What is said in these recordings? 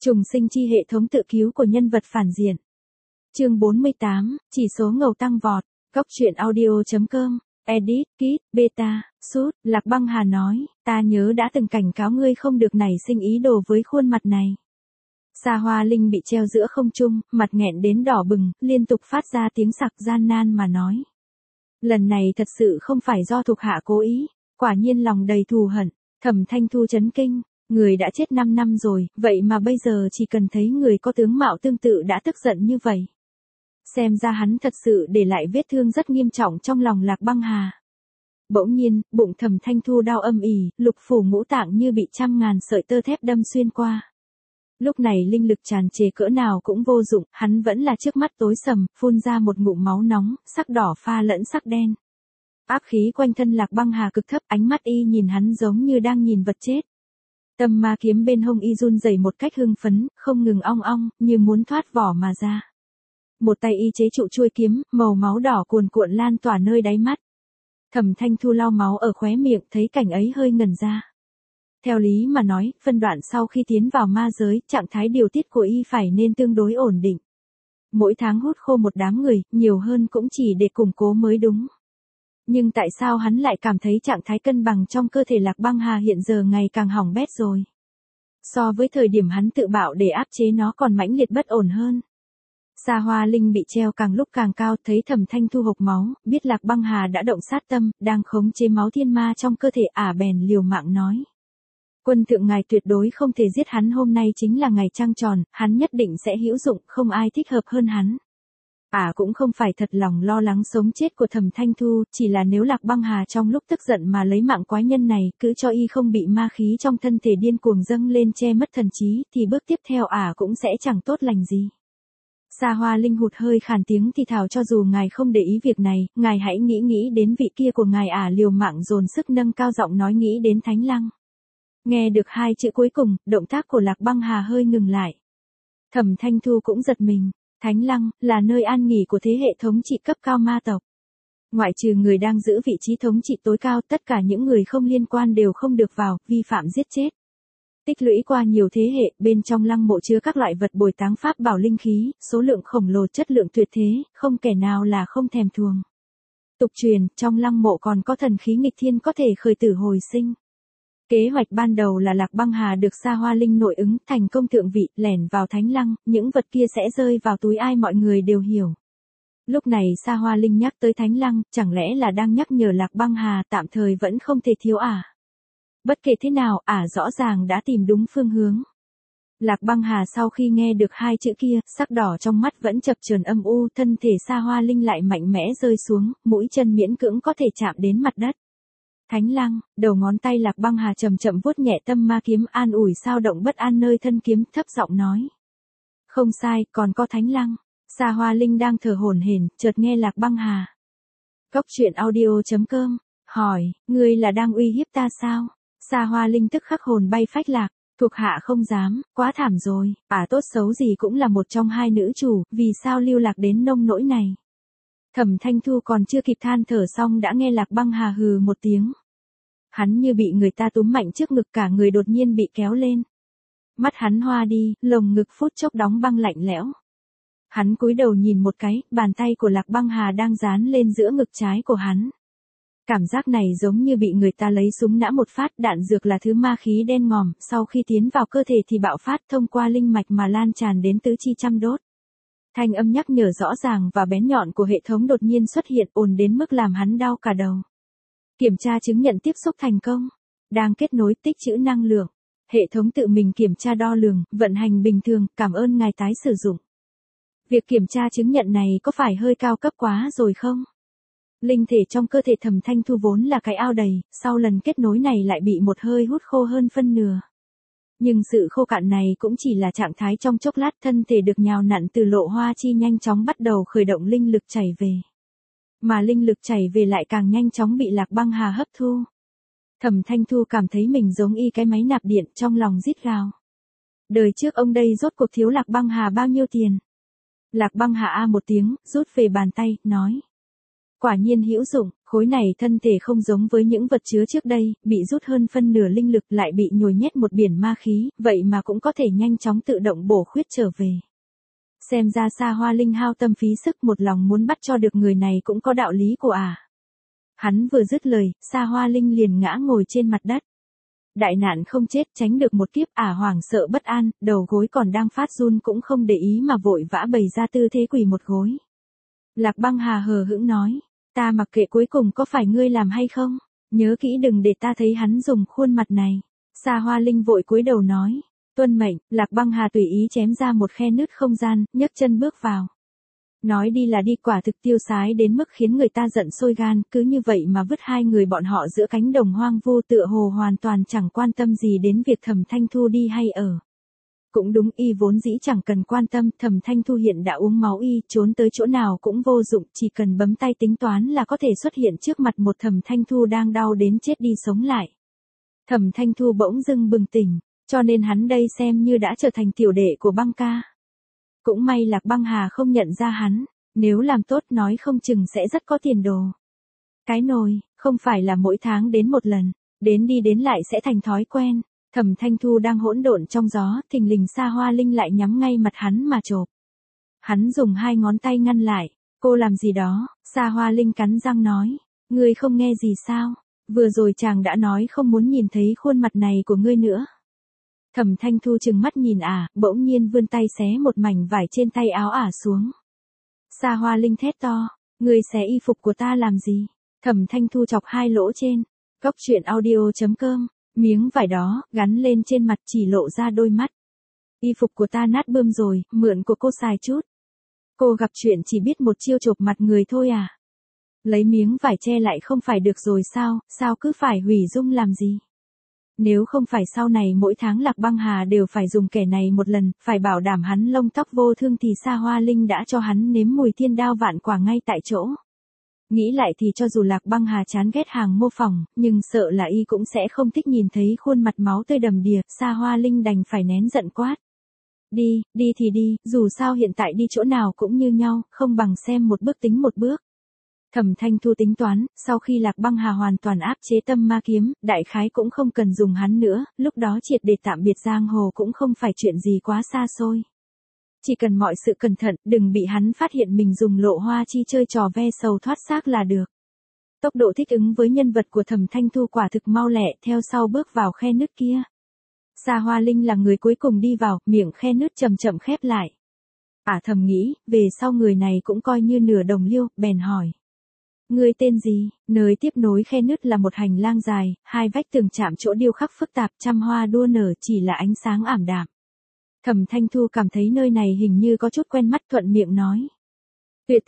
Trùng sinh chi hệ thống tự cứu của nhân vật phản diện. Chương 48, chỉ số ngầu tăng vọt. Góc truyện audio.com. Edit, Kit, Beta, Sút. Lạc Băng Hà nói, ta nhớ đã từng cảnh cáo ngươi không được nảy sinh ý đồ với khuôn mặt này. Sa Hoa Linh bị treo giữa không trung, mặt nghẹn đến đỏ bừng, liên tục phát ra tiếng sặc gian nan mà nói. Lần này thật sự không phải do thuộc hạ cố ý, quả nhiên lòng đầy thù hận. Thẩm Thanh Thu chấn kinh, người đã chết 5 năm rồi, vậy mà bây giờ chỉ cần thấy người có tướng mạo tương tự đã tức giận như vậy. Xem ra hắn thật sự để lại vết thương rất nghiêm trọng trong lòng Lạc Băng Hà. Bỗng nhiên, bụng Thẩm Thanh Thu đau âm ỉ, lục phủ ngũ tạng như bị trăm ngàn sợi tơ thép đâm xuyên qua. Lúc này linh lực tràn trề cỡ nào cũng vô dụng, hắn vẫn là trước mắt tối sầm, phun ra một ngụm máu nóng, sắc đỏ pha lẫn sắc đen. Áp khí quanh thân Lạc Băng Hà cực thấp, ánh mắt y nhìn hắn giống như đang nhìn vật chết. Tâm ma kiếm bên hông y run rẩy một cách hưng phấn, không ngừng ong ong, như muốn thoát vỏ mà ra. Một tay y chế trụ chuôi kiếm, màu máu đỏ cuồn cuộn lan tỏa nơi đáy mắt. Thẩm Thanh Thu lau máu ở khóe miệng, thấy cảnh ấy hơi ngẩn ra. Theo lý mà nói, phân đoạn sau khi tiến vào ma giới, trạng thái điều tiết của y phải nên tương đối ổn định. Mỗi tháng hút khô một đám người, nhiều hơn cũng chỉ để củng cố mới đúng. Nhưng tại sao hắn lại cảm thấy trạng thái cân bằng trong cơ thể Lạc Băng Hà hiện giờ ngày càng hỏng bét rồi? So với thời điểm hắn tự bạo để áp chế nó còn mãnh liệt bất ổn hơn. Sa Hoa Linh bị treo càng lúc càng cao, thấy Thẩm Thanh Thu hộc máu, biết Lạc Băng Hà đã động sát tâm, đang khống chế máu thiên ma trong cơ thể, bèn liều mạng nói. Quân thượng ngài tuyệt đối không thể giết hắn, hôm nay chính là ngày trăng tròn, hắn nhất định sẽ hữu dụng, không ai thích hợp hơn hắn. Cũng không phải thật lòng lo lắng sống chết của Thẩm Thanh Thu, chỉ là nếu Lạc Băng Hà trong lúc tức giận mà lấy mạng quái nhân này, cứ cho y không bị ma khí trong thân thể điên cuồng dâng lên che mất thần trí, thì bước tiếp theo cũng sẽ chẳng tốt lành gì. Sa Hoa Linh hụt hơi khàn tiếng thì thào, cho dù ngài không để ý việc này, ngài hãy nghĩ đến vị kia của ngài. Liều mạng dồn sức nâng cao giọng nói, nghĩ đến Thánh Lăng. Nghe được hai chữ cuối cùng, động tác của Lạc Băng Hà hơi ngừng lại. Thẩm Thanh Thu cũng giật mình. Thánh Lăng là nơi an nghỉ của thế hệ thống trị cấp cao ma tộc. Ngoại trừ người đang giữ vị trí thống trị tối cao, tất cả những người không liên quan đều không được vào, vi phạm giết chết. Tích lũy qua nhiều thế hệ, bên trong lăng mộ chứa các loại vật bồi táng pháp bảo linh khí, số lượng khổng lồ, chất lượng tuyệt thế, không kẻ nào là không thèm thuồng. Tục truyền, trong lăng mộ còn có thần khí nghịch thiên có thể khởi tử hồi sinh. Kế hoạch ban đầu là Lạc Băng Hà được Sa Hoa Linh nội ứng, thành công thượng vị, lẻn vào Thánh Lăng, những vật kia sẽ rơi vào túi ai mọi người đều hiểu. Lúc này Sa Hoa Linh nhắc tới Thánh Lăng, chẳng lẽ là đang nhắc nhở Lạc Băng Hà tạm thời vẫn không thể thiếu Bất kể thế nào, rõ ràng đã tìm đúng phương hướng. Lạc Băng Hà sau khi nghe được hai chữ kia, sắc đỏ trong mắt vẫn chập chờn âm u, thân thể Sa Hoa Linh lại mạnh mẽ rơi xuống, mũi chân miễn cưỡng có thể chạm đến mặt đất. Thánh Lăng, đầu ngón tay Lạc Băng Hà chậm chậm vuốt nhẹ tâm ma kiếm, an ủi sao động bất an nơi thân kiếm, thấp giọng nói. Không sai, còn có Thánh Lăng. Sa Hoa Linh đang thở hổn hển, chợt nghe Lạc Băng Hà. Góc truyện audio.com, hỏi, ngươi là đang uy hiếp ta sao? Sa Hoa Linh tức khắc hồn bay phách lạc, thuộc hạ không dám, quá thảm rồi, tốt xấu gì cũng là một trong hai nữ chủ, vì sao lưu lạc đến nông nỗi này? Thẩm Thanh Thu còn chưa kịp than thở xong đã nghe Lạc Băng Hà hừ một tiếng. Hắn như bị người ta túm mạnh trước ngực, cả người đột nhiên bị kéo lên. Mắt hắn hoa đi, lồng ngực phút chốc đóng băng lạnh lẽo. Hắn cúi đầu nhìn một cái, bàn tay của Lạc Băng Hà đang dán lên giữa ngực trái của hắn. Cảm giác này giống như bị người ta lấy súng nã một phát, đạn dược là thứ ma khí đen ngòm, sau khi tiến vào cơ thể thì bạo phát thông qua linh mạch mà lan tràn đến tứ chi trăm đốt. Thanh âm nhắc nhở rõ ràng và bén nhọn của hệ thống đột nhiên xuất hiện, ồn đến mức làm hắn đau cả đầu. Kiểm tra chứng nhận tiếp xúc thành công. Đang kết nối, tích trữ năng lượng. Hệ thống tự mình kiểm tra đo lường, vận hành bình thường, cảm ơn ngài tái sử dụng. Việc kiểm tra chứng nhận này có phải hơi cao cấp quá rồi không? Linh thể trong cơ thể Thẩm Thanh Thu vốn là cái ao đầy, sau lần kết nối này lại bị một hơi hút khô hơn phân nửa. Nhưng sự khô cạn này cũng chỉ là trạng thái trong chốc lát, thân thể được nhào nặn từ lộ hoa chi nhanh chóng bắt đầu khởi động linh lực chảy về. Mà linh lực chảy về lại càng nhanh chóng bị Lạc Băng Hà hấp thu. Thẩm Thanh Thu cảm thấy mình giống y cái máy nạp điện, trong lòng rít gào. Đời trước ông đây rốt cuộc thiếu Lạc Băng Hà bao nhiêu tiền? Lạc Băng Hà một tiếng, rút về bàn tay, nói. Quả nhiên hữu dụng, khối này thân thể không giống với những vật chứa trước đây, bị rút hơn phân nửa linh lực lại bị nhồi nhét một biển ma khí, vậy mà cũng có thể nhanh chóng tự động bổ khuyết trở về. Xem ra Sa Hoa Linh hao tâm phí sức một lòng muốn bắt cho được người này cũng có đạo lý của à. Hắn vừa dứt lời, Sa Hoa Linh liền ngã ngồi trên mặt đất. Đại nạn không chết tránh được một kiếp hoảng sợ bất an, đầu gối còn đang phát run cũng không để ý mà vội vã bày ra tư thế quỳ một gối. Lạc Băng Hà hờ hững nói, ta mặc kệ cuối cùng có phải ngươi làm hay không, nhớ kỹ đừng để ta thấy hắn dùng khuôn mặt này. Sa Hoa Linh vội cúi đầu nói, tuân mệnh. Lạc Băng Hà tùy ý chém ra một khe nứt không gian, nhấc chân bước vào. Nói đi là đi, quả thực tiêu sái đến mức khiến người ta giận sôi gan, cứ như vậy mà vứt hai người bọn họ giữa cánh đồng hoang vu, tựa hồ hoàn toàn chẳng quan tâm gì đến việc Thẩm Thanh Thu đi hay ở. Cũng đúng, y vốn dĩ chẳng cần quan tâm, Thẩm Thanh Thu hiện đã uống máu y, trốn tới chỗ nào cũng vô dụng, chỉ cần bấm tay tính toán là có thể xuất hiện trước mặt một Thẩm Thanh Thu đang đau đến chết đi sống lại. Thẩm Thanh Thu bỗng dưng bừng tỉnh, cho nên hắn đây xem như đã trở thành tiểu đệ của Băng ca. Cũng may Lạc Băng Hà không nhận ra hắn, nếu làm tốt nói không chừng sẽ rất có tiền đồ. Cái nồi, không phải là mỗi tháng đến một lần, đến đi đến lại sẽ thành thói quen. Thẩm Thanh Thu đang hỗn độn trong gió, thình lình Sa Hoa Linh lại nhắm ngay mặt hắn mà chộp. Hắn dùng hai ngón tay ngăn lại, cô làm gì đó, Sa Hoa Linh cắn răng nói, ngươi không nghe gì sao, vừa rồi chàng đã nói không muốn nhìn thấy khuôn mặt này của ngươi nữa. Thẩm Thanh Thu trừng mắt nhìn bỗng nhiên vươn tay xé một mảnh vải trên tay áo xuống. Sa Hoa Linh thét to, ngươi xé y phục của ta làm gì? Thẩm Thanh Thu chọc hai lỗ trên. Góc truyện audio.com, miếng vải đó, gắn lên trên mặt chỉ lộ ra đôi mắt. Y phục của ta nát bươm rồi, mượn của cô xài chút. Cô gặp chuyện chỉ biết một chiêu chộp mặt người thôi à? Lấy miếng vải che lại không phải được rồi sao cứ phải hủy dung làm gì? Nếu không phải sau này mỗi tháng Lạc Băng Hà đều phải dùng kẻ này một lần, phải bảo đảm hắn lông tóc vô thương thì Sa Hoa Linh đã cho hắn nếm mùi thiên đao vạn quả ngay tại chỗ. Nghĩ lại thì cho dù Lạc Băng Hà chán ghét hàng mô phỏng, nhưng sợ là y cũng sẽ không thích nhìn thấy khuôn mặt máu tươi đầm đìa, Sa Hoa Linh đành phải nén giận quát. Đi thì đi, dù sao hiện tại đi chỗ nào cũng như nhau, không bằng xem một bước tính một bước. Thẩm Thanh Thu tính toán, sau khi Lạc Băng Hà hoàn toàn áp chế tâm ma kiếm, đại khái cũng không cần dùng hắn nữa, lúc đó triệt để tạm biệt giang hồ cũng không phải chuyện gì quá xa xôi. Chỉ cần mọi sự cẩn thận, đừng bị hắn phát hiện mình dùng Lộ Hoa Chi chơi trò ve sầu thoát xác là được. Tốc độ thích ứng với nhân vật của Thẩm Thanh Thu quả thực mau lẹ, theo sau bước vào khe nứt kia. Sa Hoa Linh là người cuối cùng đi vào, miệng khe nứt chậm chậm khép lại. Thầm nghĩ, về sau người này cũng coi như nửa đồng liêu, bèn hỏi. Ngươi tên gì? Nơi tiếp nối khe nứt là một hành lang dài, hai vách tường chạm chỗ điêu khắc phức tạp, trăm hoa đua nở chỉ là ánh sáng ảm đạm. Thẩm Thanh Thu cảm thấy nơi này hình như có chút quen mắt, thuận miệng nói. Tuyệt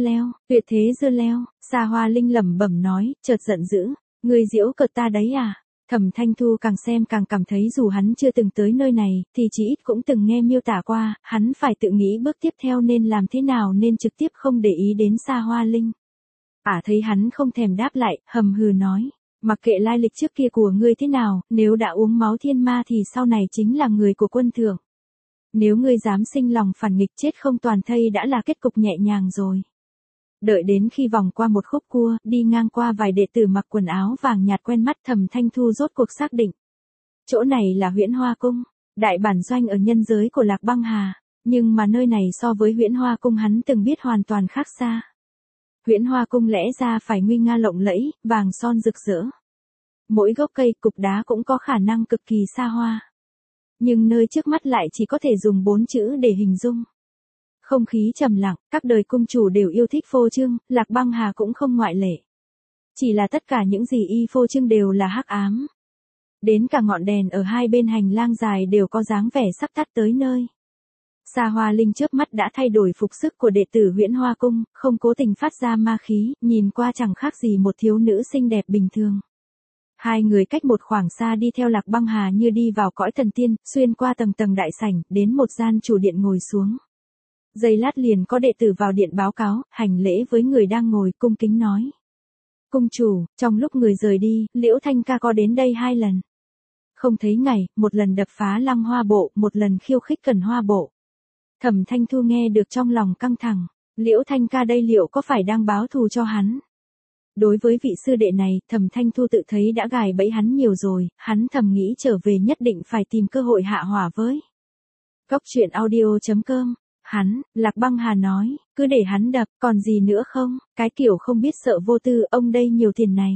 thế dưa leo, Sa Hoa Linh lẩm bẩm nói, chợt giận dữ, ngươi giễu cợt ta đấy à? Thẩm Thanh Thu càng xem càng cảm thấy dù hắn chưa từng tới nơi này, thì chỉ ít cũng từng nghe miêu tả qua, hắn phải tự nghĩ bước tiếp theo nên làm thế nào nên trực tiếp không để ý đến Sa Hoa Linh. Thấy hắn không thèm đáp lại, hầm hừ nói, mặc kệ lai lịch trước kia của ngươi thế nào, nếu đã uống máu thiên ma thì sau này chính là người của quân thượng. Nếu ngươi dám sinh lòng phản nghịch chết không toàn thây đã là kết cục nhẹ nhàng rồi. Đợi đến khi vòng qua một khúc cua, đi ngang qua vài đệ tử mặc quần áo vàng nhạt quen mắt, Thẩm Thanh Thu rốt cuộc xác định. Chỗ này là Huyễn Hoa Cung, đại bản doanh ở nhân giới của Lạc Băng Hà, nhưng mà nơi này so với Huyễn Hoa Cung hắn từng biết hoàn toàn khác xa. Huyễn Hoa Cung lẽ ra phải nguy nga lộng lẫy, vàng son rực rỡ. Mỗi gốc cây, cục đá cũng có khả năng cực kỳ xa hoa. Nhưng nơi trước mắt lại chỉ có thể dùng 4 chữ để hình dung. Không khí trầm lặng, các đời cung chủ đều yêu thích phô trương, Lạc Băng Hà cũng không ngoại lệ. Chỉ là tất cả những gì y phô trương đều là hắc ám. Đến cả ngọn đèn ở hai bên hành lang dài đều có dáng vẻ sắp tắt tới nơi. Sa Hoa Linh chớp mắt đã thay đổi phục sức của đệ tử Huyễn Hoa Cung, không cố tình phát ra ma khí, nhìn qua chẳng khác gì một thiếu nữ xinh đẹp bình thường. Hai người cách một khoảng xa đi theo Lạc Băng Hà như đi vào cõi thần tiên, xuyên qua tầng tầng đại sảnh, đến một gian chủ điện ngồi xuống. Giây lát liền có đệ tử vào điện báo cáo, hành lễ với người đang ngồi, cung kính nói. Cung chủ, trong lúc người rời đi, Liễu Thanh ca có đến đây 2 lần. Không thấy ngày, một lần đập phá Lăng Hoa Bộ, một lần khiêu khích Cần Hoa Bộ. Thẩm Thanh Thu nghe được trong lòng căng thẳng, Liễu Thanh ca đây liệu có phải đang báo thù cho hắn? Đối với vị sư đệ này, Thẩm Thanh Thu tự thấy đã gài bẫy hắn nhiều rồi, hắn thầm nghĩ trở về nhất định phải tìm cơ hội hạ hỏa với. Góc truyện audio.com. Hắn, Lạc Băng Hà nói, cứ để hắn đập, còn gì nữa không, cái kiểu không biết sợ vô tư, ông đây nhiều tiền này.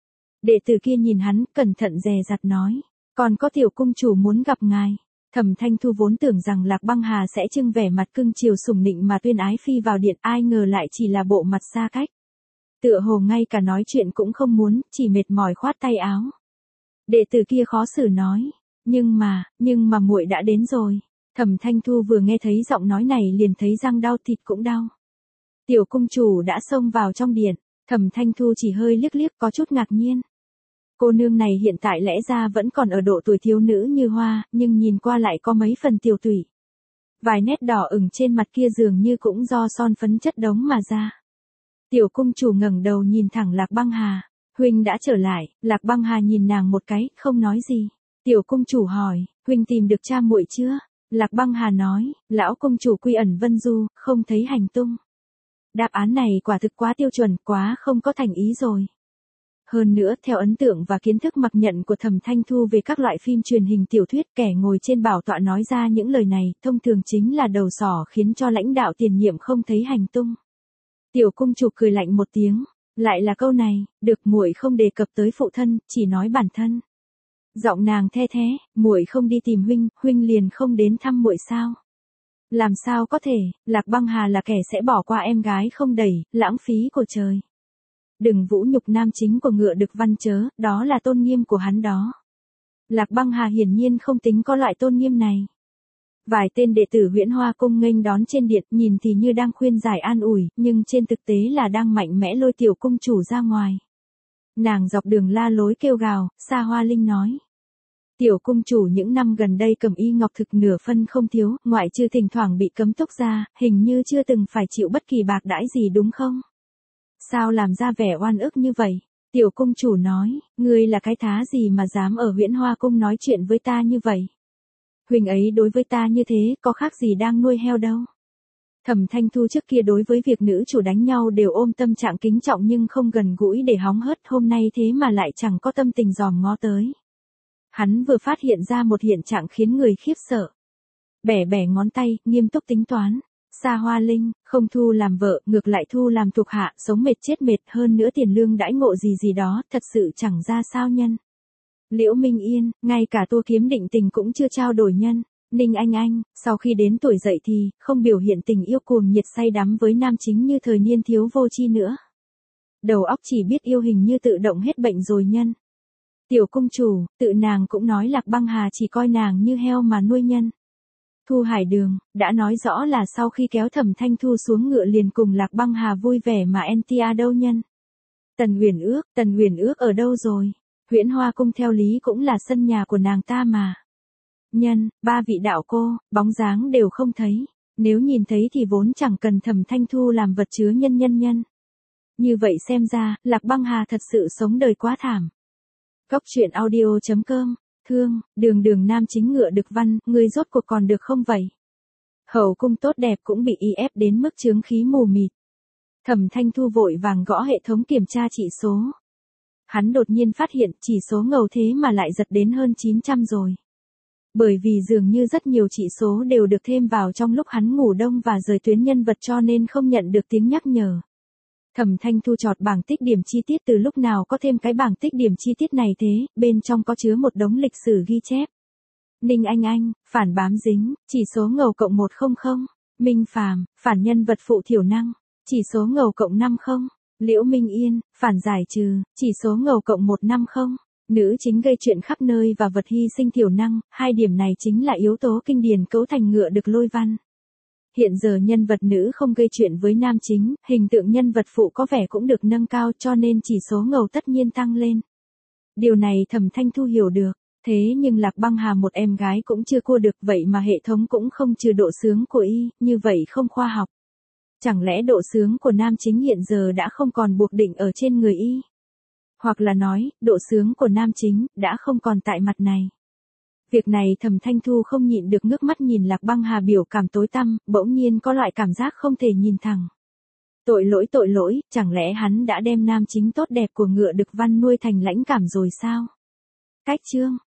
Đệ tử kia nhìn hắn, cẩn thận dè dặt nói, còn có tiểu cung chủ muốn gặp ngài. Thẩm Thanh Thu vốn tưởng rằng Lạc Băng Hà sẽ trưng vẻ mặt cưng chiều sủng nịnh mà tuyên ái phi vào điện, ai ngờ lại chỉ là bộ mặt xa cách. Tựa hồ ngay cả nói chuyện cũng không muốn, chỉ mệt mỏi khoát tay áo. Đệ tử kia khó xử nói, nhưng mà muội đã đến rồi. Thẩm Thanh Thu vừa nghe thấy giọng nói này liền thấy răng đau thịt cũng đau. Tiểu cung chủ đã xông vào trong điện, Thẩm Thanh Thu chỉ hơi liếc liếc có chút ngạc nhiên. Cô nương này hiện tại lẽ ra vẫn còn ở độ tuổi thiếu nữ như hoa, nhưng nhìn qua lại có mấy phần tiểu tụy. Vài nét đỏ ửng trên mặt kia dường như cũng do son phấn chất đống mà ra. Tiểu cung chủ ngẩng đầu nhìn thẳng Lạc Băng Hà, huynh đã trở lại. Lạc Băng Hà nhìn nàng một cái, không nói gì. Tiểu cung chủ hỏi, huynh tìm được cha muội chưa? Lạc Băng Hà nói, lão cung chủ quy ẩn vân du, không thấy hành tung. Đáp án này quả thực quá tiêu chuẩn, quá không có thành ý rồi. Hơn nữa, theo ấn tượng và kiến thức mặc nhận của Thẩm Thanh Thu về các loại phim truyền hình tiểu thuyết, kẻ ngồi trên bảo tọa nói ra những lời này, thông thường chính là đầu sỏ khiến cho lãnh đạo tiền nhiệm không thấy hành tung. Tiểu cung chủ cười lạnh một tiếng, lại là câu này, được, muội không đề cập tới phụ thân, chỉ nói bản thân. Giọng nàng the thế, muội không đi tìm huynh, huynh liền không đến thăm muội sao? Làm sao có thể, Lạc Băng Hà là kẻ sẽ bỏ qua em gái không đẩy, lãng phí của trời. Đừng vũ nhục nam chính của Ngựa Đực Văn chớ, đó là tôn nghiêm của hắn đó. Lạc Băng Hà hiển nhiên không tính có loại tôn nghiêm này. Vài tên đệ tử Huyễn Hoa Cung nghênh đón trên điện, nhìn thì như đang khuyên giải an ủi, nhưng trên thực tế là đang mạnh mẽ lôi tiểu cung chủ ra ngoài. Nàng dọc đường la lối kêu gào, Sa Hoa Linh nói. Tiểu cung chủ những năm gần đây cầm y ngọc thực nửa phân không thiếu, ngoại trừ thỉnh thoảng bị cấm túc ra, hình như chưa từng phải chịu bất kỳ bạc đãi gì đúng không? Sao làm ra vẻ oan ức như vậy? Tiểu cung chủ nói, ngươi là cái thá gì mà dám ở Huyễn Hoa Cung nói chuyện với ta như vậy? Huynh ấy đối với ta như thế, có khác gì đang nuôi heo đâu. Thẩm Thanh Thu trước kia đối với việc nữ chủ đánh nhau đều ôm tâm trạng kính trọng nhưng không gần gũi để hóng hớt, hôm nay thế mà lại chẳng có tâm tình dòm ngó tới. Hắn vừa phát hiện ra một hiện trạng khiến người khiếp sợ. Bẻ bẻ ngón tay, nghiêm túc tính toán. Sa Hoa Linh, không thu làm vợ, ngược lại thu làm thuộc hạ, sống mệt chết mệt, hơn nữa tiền lương đãi ngộ gì đó, thật sự chẳng ra sao nhân. Liễu Minh Yên, ngay cả Tô Kiếm Định Tình cũng chưa trao đổi nhân. Ninh Anh Anh, sau khi đến tuổi dậy thì, không biểu hiện tình yêu cuồng nhiệt say đắm với nam chính như thời niên thiếu vô tri nữa. Đầu óc chỉ biết yêu hình như tự động hết bệnh rồi nhân. Tiểu cung chủ, tự nàng cũng nói Lạc Băng Hà chỉ coi nàng như heo mà nuôi nhân. Thu Hải Đường, đã nói rõ là sau khi kéo Thẩm Thanh Thu xuống ngựa liền cùng Lạc Băng Hà vui vẻ mà NTA đâu nhân. Tần Huyền Ước ở đâu rồi? Huyễn Hoa Cung theo lý cũng là sân nhà của nàng ta mà. Nhân, ba vị đạo cô, bóng dáng đều không thấy. Nếu nhìn thấy thì vốn chẳng cần Thẩm Thanh Thu làm vật chứa nhân. Như vậy xem ra, Lạc Băng Hà thật sự sống đời quá thảm. Góc truyện audio.com. Thương, đường nam chính Ngựa Đực Văn, ngươi rốt cuộc còn được không vậy? Hậu cung tốt đẹp cũng bị y ép đến mức chướng khí mù mịt. Thẩm Thanh Thu vội vàng gõ hệ thống kiểm tra chỉ số. Hắn đột nhiên phát hiện chỉ số ngầu thế mà lại giật đến hơn 900 rồi. Bởi vì dường như rất nhiều chỉ số đều được thêm vào trong lúc hắn ngủ đông và rời tuyến nhân vật cho nên không nhận được tiếng nhắc nhở. Thẩm Thanh Thu chọt bảng tích điểm chi tiết từ lúc nào có thêm cái bảng tích điểm chi tiết này thế, bên trong có chứa một đống lịch sử ghi chép. Ninh Anh Anh, phản bám dính, chỉ số ngầu cộng 100, Minh Phàm, phản nhân vật phụ thiểu năng, chỉ số ngầu cộng 50, Liễu Minh Yên, phản giải trừ, chỉ số ngầu cộng 150, nữ chính gây chuyện khắp nơi và vật hy sinh thiểu năng, hai điểm này chính là yếu tố kinh điển cấu thành Ngựa Đực lôi văn. Hiện giờ nhân vật nữ không gây chuyện với nam chính, hình tượng nhân vật phụ có vẻ cũng được nâng cao cho nên chỉ số ngầu tất nhiên tăng lên. Điều này Thẩm Thanh Thu hiểu được, thế nhưng Lạc Băng Hà một em gái cũng chưa cua được vậy mà hệ thống cũng không trừ độ sướng của y, như vậy không khoa học. Chẳng lẽ độ sướng của nam chính hiện giờ đã không còn buộc định ở trên người y? Hoặc là nói, độ sướng của nam chính đã không còn tại mặt này. Việc này Thẩm Thanh Thu không nhịn được ngước mắt nhìn Lạc Băng Hà biểu cảm tối tăm, bỗng nhiên có loại cảm giác không thể nhìn thẳng. Tội lỗi, chẳng lẽ hắn đã đem nam chính tốt đẹp của Ngựa Đực Văn nuôi thành lãnh cảm rồi sao? Cách chương